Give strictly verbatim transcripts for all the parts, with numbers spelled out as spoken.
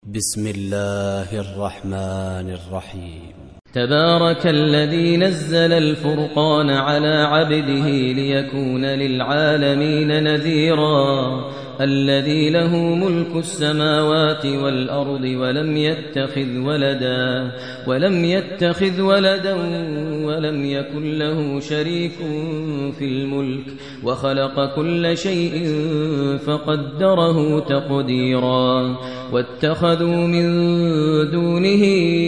بسم الله الرحمن الرحيم. تبارك الذي نزل الفرقان على عبده ليكون للعالمين نذيرا الذي له ملك السماوات والأرض ولم يتخذ ولدا ولم يتخذ ولدا ولم يكن له شريك في الملك وخلق كل شيء فقدره تقديرا واتخذوا من دونه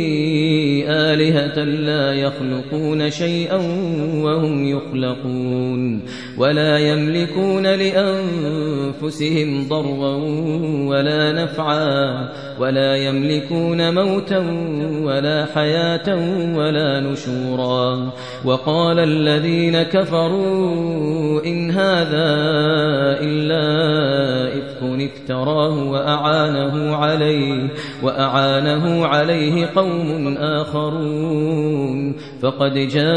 آلهة لا يخلقون شيئا وهم يخلقون ولا يملكون لأنفسهم ضرا ولا نفعا ولا يملكون موتا ولا حياة ولا نشورا. وقال الذين كفروا إن هذا إلا إفك افتراه وأعانه عليه وأعانه عليه قوم آخرون فقد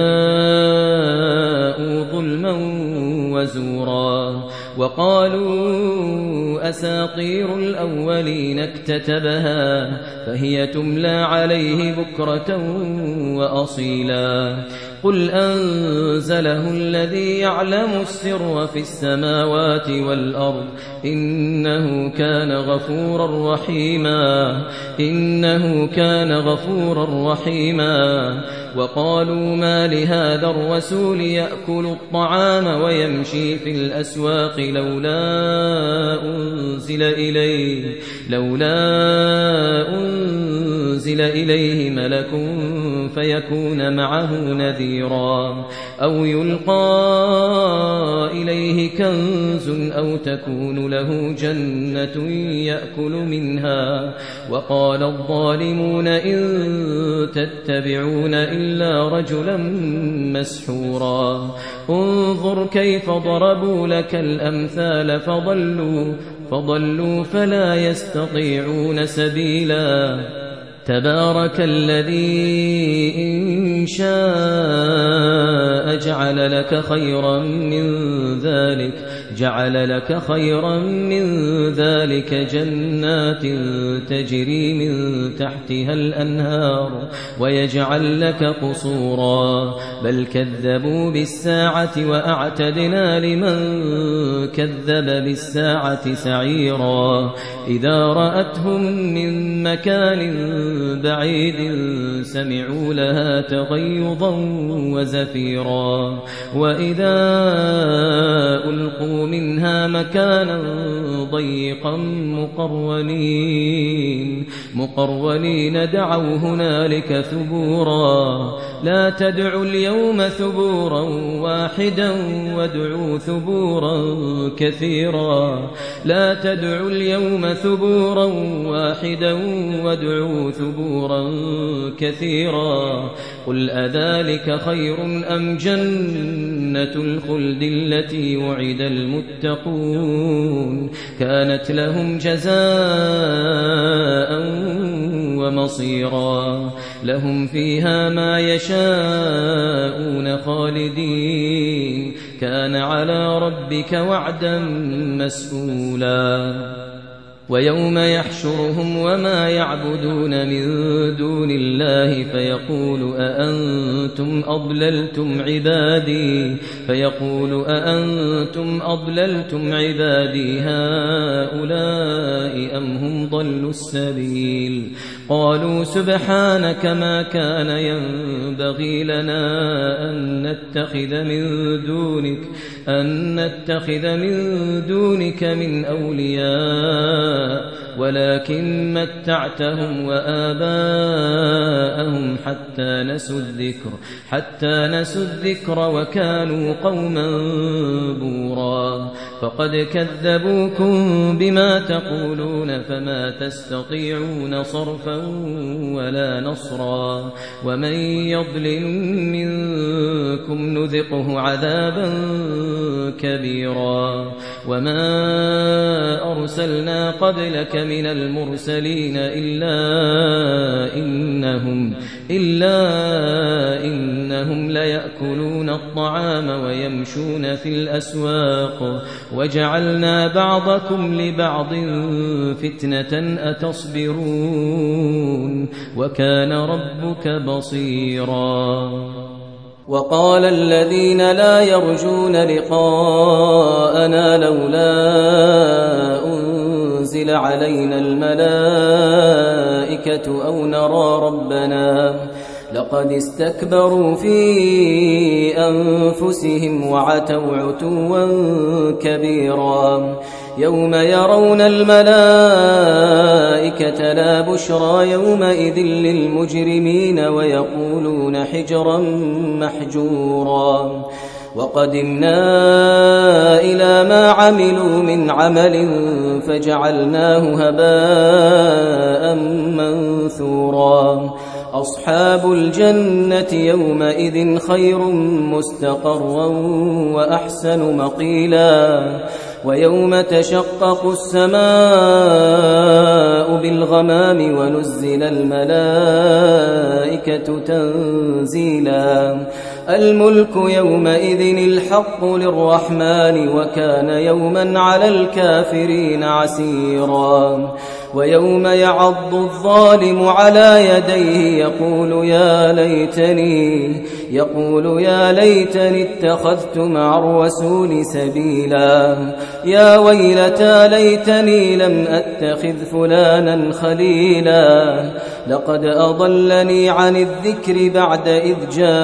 جاءوا ظلما وزورا. وقالوا أساطير الأولين اكتتبها فهي تملى عليه بكرة وأصيلا. قل أنزله الذي يعلم السر في السماوات والأرض إنه كان غفورا رحيما إنه كان غفورا رحيما. وقالوا ما لهذا الرسول يأكل الطعام ويمشي في الأسواق لولا أنزل إليه لولا أنزل إليه ملك فيكون معه نذيرا أو يلقى إليه كنز أو تكون له جنة يأكل منها. وقال الظالمون إن تتبعون إلا رجلا مسحورا. انظر كيف ضربوا لك الأمثال فضلوا فضلوا فلا يستطيعون سبيلا. تبارك الذي إن شاء جعل لك خيرا من ذلك جعل لك خيرا من ذلك جنات تجري من تحتها الأنهار ويجعل لك قصورا. بل كذبوا بالساعة وأعتدنا لمن كذب بالساعة سعيرا. إذا رأتهم من مكان بعيد سمعوا لها تغيظا وزفيرا. وإذا ألقوا منها مكانا ضيقا مقرونين مقرونين دعوا هنالك ثبورا. لا تدعوا اليوم ثبورا واحدا وادعوا ثبورا كثيرا. لا تدعوا اليوم ثبورا واحدا وادعوا ثبورا كثيرا. قل أذلك خير أم جنة الخلد التي وعد المتقون كانت لهم جزاء ومصيرا. لهم فيها ما يشاءون خالدين كان على ربك وعدا مسئولا. ويوم يحشرهم وما يعبدون من دون الله فيقول أأنتم أضللتم عبادي فيقول أأنتم أضللتم عبادي هؤلاء أم هم ضلوا السبيل. قالوا سبحانك ما كان ينبغي لنا أن نتخذ من دونك أن نتخذ من دونك من أولياء ولكن متعتهم وآباءهم حتى نسوا الذكر حتى نسوا الذكر وكانوا قوما بورا. فقد كذبوكم بما تقولون فما تستطيعون صرفا ولا نصرا. ومن يضلل منكم نذقه عذابا كبيرا. وما أرسلنا قبلك لمن المرسلين إلا إنهم إلا إنهم ليأكلون الطعام ويمشون في الأسواق وجعلنا بعضكم لبعض فتنة أتصبرون وكان ربك بصيرا. وقال الذين لا يرجون لقاءنا لولا أنزل علينا الملائكة أو نرى ربنا لقد استكبروا في أنفسهم وعتوا عتوا كبيرا. يوم يرون الملائكة لا بشرى يومئذ للمجرمين ويقولون حجرا محجورا. وقدمنا إلى ما عملوا من عمل فجعلناه هباء منثورا. أصحاب الجنة يومئذ خير مستقرا وأحسن مقيلا. ويوم تشقق السماء بالغمام ونزل الملائكة تنزيلا. الملك يومئذ الحق للرحمن وكان يوما على الكافرين عسيرا. ويوم يعض الظالم على يديه يقول يا ليتني يقول يا ليتني اتخذت مع الرسول سبيلا. يا ويلتى ليتني لم أتخذ فلانا خليلا. لقد أضلني عن الذكر بعد إذ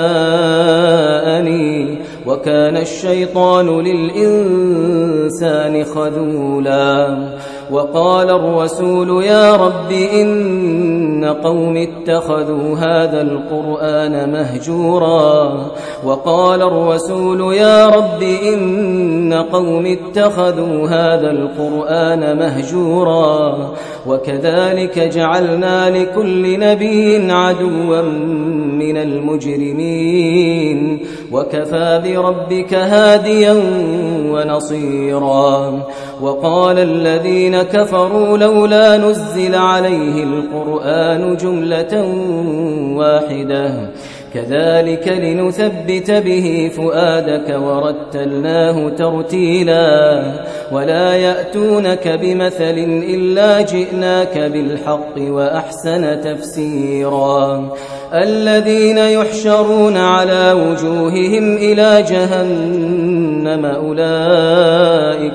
جاءني وكان الشيطان للإنسان خذولا. وقال الرسول يا رب إن قوم اتخذوا هذا القرآن مهجورا. وقال الرسول يا رب إن قوم اتخذوا هذا القرآن مهجورا. وكذلك جعلنا لكل نبي عدوا من المجرمين وكفى بربك هاديا ونصيرا. وقال الذين كفروا لولا نزل عليه القرآن جملة واحدة كذلك لنثبت به فؤادك ورتلناه ترتيلا. ولا يأتونك بمثل إلا جئناك بالحق وأحسن تفسيرا. الذين يحشرون على وجوههم إلى جهنم أولئك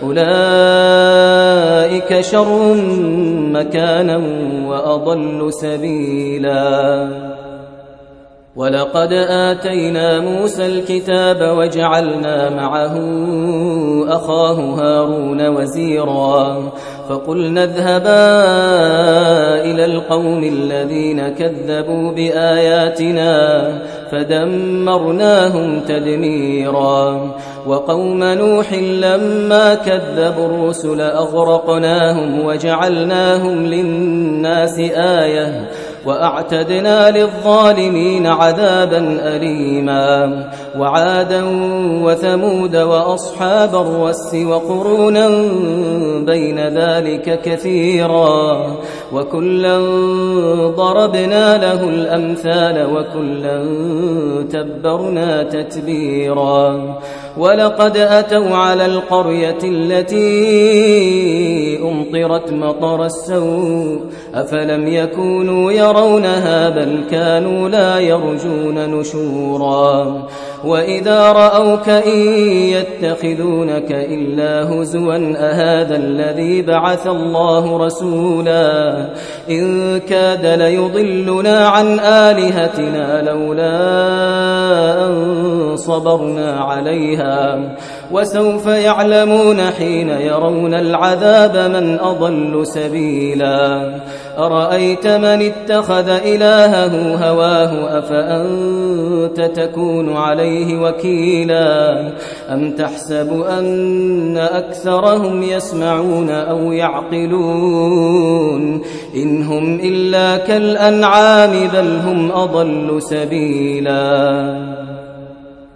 أولئك شر مكانا وأضل سبيلا. ولقد آتينا موسى الكتاب وجعلنا معه أخاه هارون وزيرا. فقلنا اذهبا إلى القوم الذين كذبوا بآياتنا فدمرناهم تدميرا. وقوم نوح لما كذبوا الرسل أغرقناهم وجعلناهم للناس آية وأعتدنا للظالمين عذابا أليما. وعادا وثمود وأصحاب الرس وقرونا بين ذلك كثيرا. وكلا ضربنا له الأمثال وكلا تبرنا تتبيرا. ولقد أتوا على القرية التي أمطرت مطر السوء أفلم يكونوا يرونها بل كانوا لا يرجون نشورا. وإذا رأوك إن يتخذونك إلا هزوا أهذا الذي بعث الله رسولا. إن كاد ليضلنا عن آلهتنا لولا أن صبرنا عليها. وسوف يعلمون حين يرون العذاب من أضل سبيلا. أرأيت من اتخذ إلهه هواه أفأنت تكون عليه وكيلا. أم تحسب أن أكثرهم يسمعون أو يعقلون إن هم إلا كالأنعام بل هم أضل سبيلا.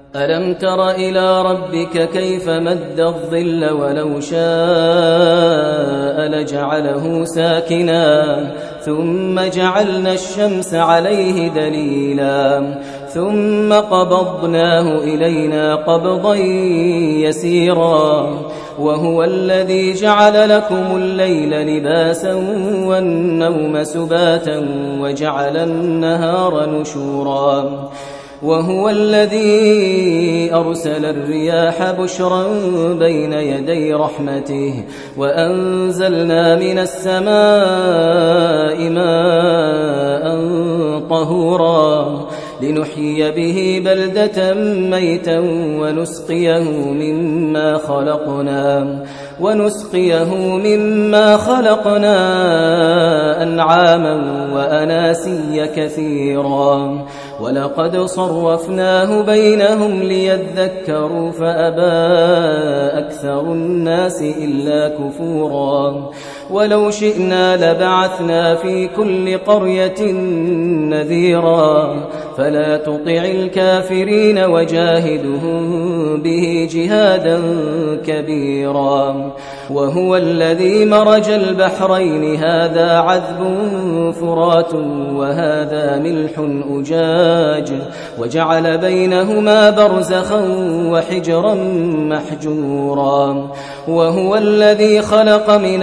ألم تر إلى ربك كيف مد الظل ولو شاء لجعله ساكنا ثم جعلنا الشمس عليه دليلا ثم قبضناه إلينا قبضا يسيرا وهو الذي جعل لكم الليل لباسا والنوم سباتا وجعل النهار نشورا وهو الذي أرسل الرياح بشرا بين يدي رحمته وأنزلنا من السماء ماء طهورا لنحيي به بلدة ميتا ونسقيه مما خلقنا ونسقيه مما خلقنا أنعاما وأناسيا كثيرا ولقد صرفناه بينهم ليذكروا فأبى أكثر الناس إلا كفورا ولو شئنا لبعثنا في كل قرية نذيرا فلا تطع الكافرين وجاهدهم به جهادا كبيرا وهو الذي مرج البحرين هذا عذب فرات وهذا ملح أجاج وجعل بينهما برزخا وحجرا محجورا وهو الذي خلق من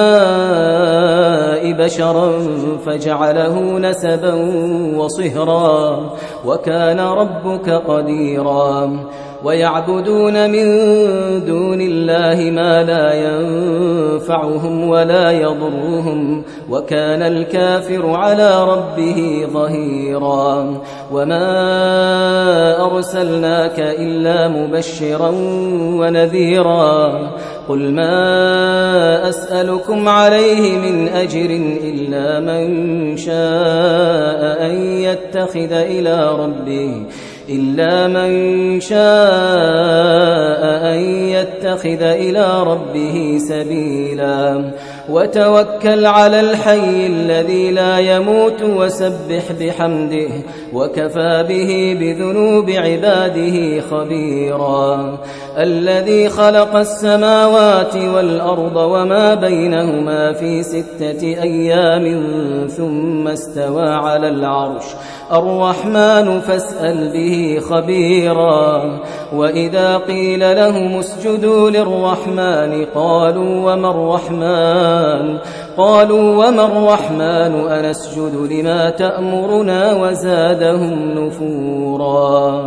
الماء بشرا فجعله نسبا وصهرا وكان ربك قديرا ويعبدون من دون الله ما لا ينفعهم ولا يضرهم وكان الكافر على ربه ظهيرا وما أرسلناك إلا مبشرا ونذيرا قل ما أسألكم عليه من أجر إلا من شاء أن يتخذ إلى ربه إلا من شاء أن يتخذ إلى ربه سبيلا وتوكل على الحي الذي لا يموت وسبح بحمده وكفى به بذنوب عباده خبيرا الذي خلق السماوات والأرض وما بينهما في ستة أيام ثم استوى على العرش الرحمن فاسأل به خبيرا وإذا قيل لهم اسجدوا للرحمن قالوا وما الرحمن قالوا وما الرحمن أنسجد لما تأمرنا وزادهم نفورا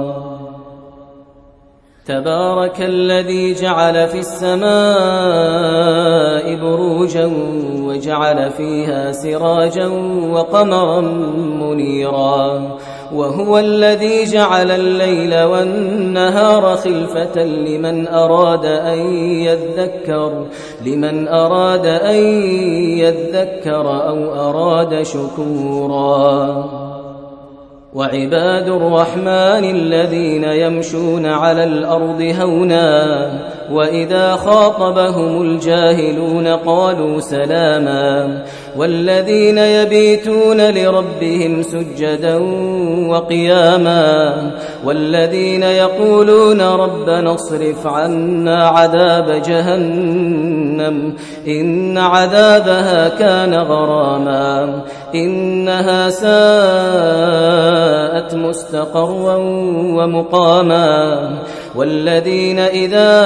تبارك الذي جعل في السماء بروجا وجعل فيها سراجا وقمرا منيرا وهو الذي جعل الليل والنهار خلفة لمن أراد أن يذكر لمن أراد أن يذكر أو أراد شكورا وعباد الرحمن الذين يمشون على الأرض هونا وإذا خاطبهم الجاهلون قالوا سلاما والذين يبيتون لربهم سجدا وقياما والذين يقولون ربنا اصرف عنا عذاب جهنم إن عذابها كان غراما إنها ساءت مستقرا ومقاما والذين إذا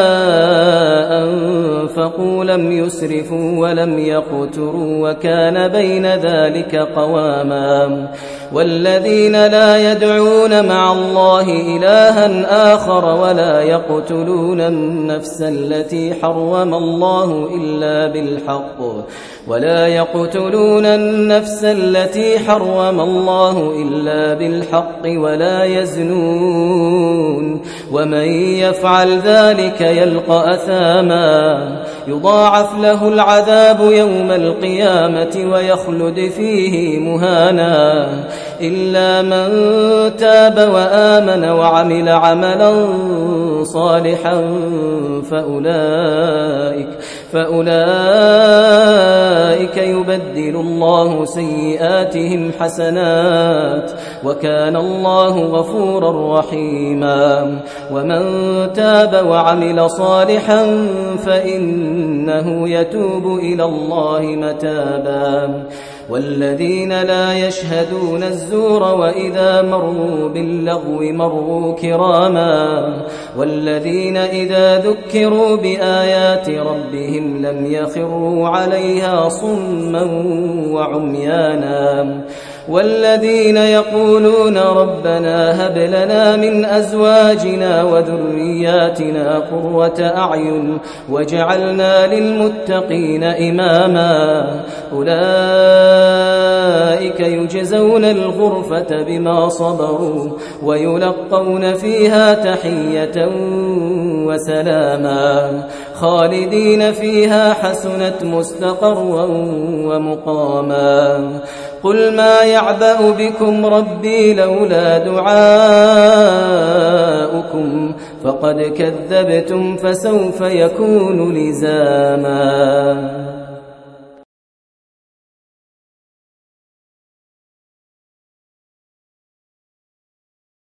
أنفقوا لم يسرفوا ولم يقتروا وكان بين ذلك قواما والذين لا يدعون مع الله إلها آخر ولا يقتلون النفس التي حرم الله إلا بالحق ولا يقتلون النفس التي حرم الله إلا بالحق ولا يزنون ومن يفعل ذلك يلقى أثاما يضاعف له العذاب يوم القيامة ويخلد فيه مهانا إلا من تاب وآمن وعمل عملا صالحا فأولئك فأولئك يبدل الله سيئاتهم حسنات وكان الله غفورا رحيما ومن تاب وعمل صالحا فإنه يتوب إلى الله متابا والذين لا يشهدون الزور وإذا مروا باللغو مروا كراما والذين إذا ذكروا بآيات ربهم لم يخروا عليها صما وعميانا والذين يقولون ربنا هب لنا من أزواجنا وذرياتنا قرة أعين واجعلنا للمتقين إماما أولئك يجزون الغرفة بما صبروا ويلقون فيها تحية وسلاما خالدين فيها حسنت مستقرا ومقاما قل ما يعبأ بكم ربي لولا دعاؤكم فقد كذبتم فسوف يكون لزاما.